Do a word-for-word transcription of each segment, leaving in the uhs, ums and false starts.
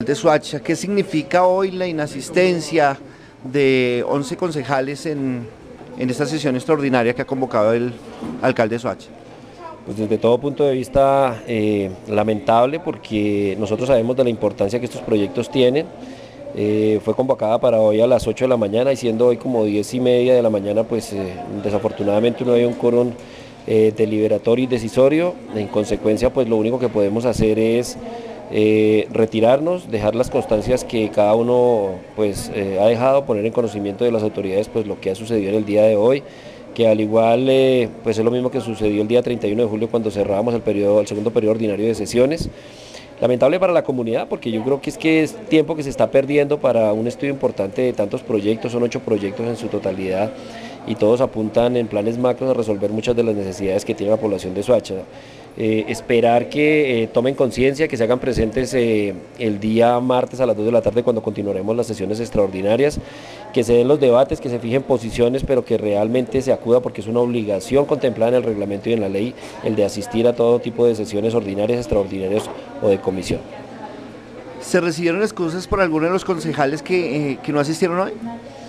de Soacha. ¿Qué significa hoy la inasistencia de once concejales en, en esta sesión extraordinaria que ha convocado el alcalde de Soacha? Pues desde todo punto de vista eh, lamentable, porque nosotros sabemos de la importancia que estos proyectos tienen. Eh, fue convocada para hoy a las ocho de la mañana y siendo hoy como diez y media de la mañana, pues eh, desafortunadamente no hay un quórum eh, deliberatorio y decisorio. En consecuencia, pues lo único que podemos hacer es eh, retirarnos, dejar las constancias que cada uno pues eh, ha dejado, poner en conocimiento de las autoridades pues lo que ha sucedido en el día de hoy, que al igual eh, pues es lo mismo que sucedió el día treinta y uno de julio cuando cerrábamos el periodo, el segundo periodo ordinario de sesiones. Lamentable para la comunidad, porque yo creo que es que es tiempo que se está perdiendo para un estudio importante de tantos proyectos, son ocho proyectos en su totalidad y todos apuntan en planes macros a resolver muchas de las necesidades que tiene la población de Soacha. Eh, esperar que eh, tomen conciencia, que se hagan presentes eh, el día martes a las dos de la tarde cuando continuaremos las sesiones extraordinarias, que se den los debates, que se fijen posiciones, pero que realmente se acuda porque es una obligación contemplada en el reglamento y en la ley el de asistir a todo tipo de sesiones ordinarias, extraordinarias o de comisión. ¿Se recibieron excusas por algunos de los concejales que, eh, que no asistieron hoy?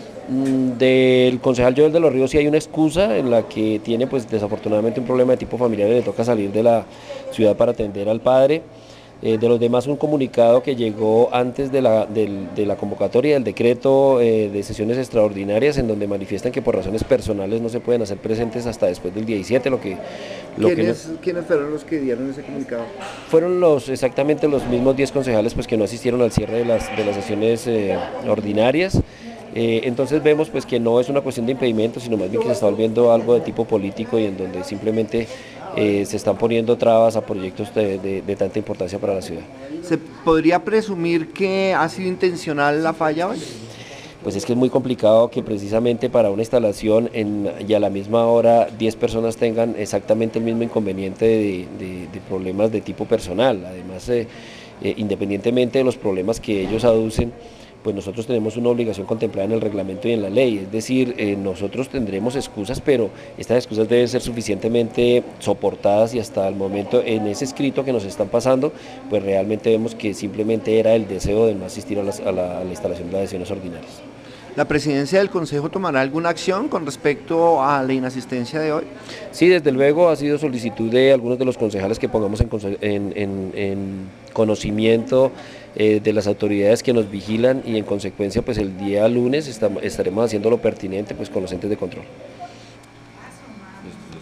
Del concejal Joel de los Ríos sí hay una excusa en la que tiene pues desafortunadamente un problema de tipo familiar y le toca salir de la ciudad para atender al padre. Eh, de los demás un comunicado que llegó antes de la, de, de la convocatoria del decreto eh, de sesiones extraordinarias en donde manifiestan que por razones personales no se pueden hacer presentes hasta después del diecisiete, lo que... Lo ¿Quiénes, que no, ¿Quiénes fueron los que dieron ese comunicado? Fueron los exactamente los mismos diez concejales pues que no asistieron al cierre de las, de las sesiones eh, ordinarias. Eh, entonces vemos pues que no es una cuestión de impedimento, sino más bien que se está volviendo algo de tipo político y en donde simplemente eh, se están poniendo trabas a proyectos de, de, de tanta importancia para la ciudad. ¿Se podría presumir que ha sido intencional la falla hoy? Pues es que es muy complicado que precisamente para una instalación en, y a la misma hora diez personas tengan exactamente el mismo inconveniente de, de, de problemas de tipo personal. Además, eh, eh, independientemente de los problemas que ellos aducen, pues nosotros tenemos una obligación contemplada en el reglamento y en la ley, es decir, eh, nosotros tendremos excusas, pero estas excusas deben ser suficientemente soportadas y hasta el momento en ese escrito que nos están pasando, pues realmente vemos que simplemente era el deseo de no asistir a, las, a, la, a la instalación de las sesiones ordinarias. ¿La presidencia del Consejo tomará alguna acción con respecto a la inasistencia de hoy? Sí, desde luego ha sido solicitud de algunos de los concejales que pongamos en, en, en, en conocimiento eh, de las autoridades que nos vigilan y en consecuencia pues el día lunes estamos, estaremos haciendo lo pertinente pues con los entes de control.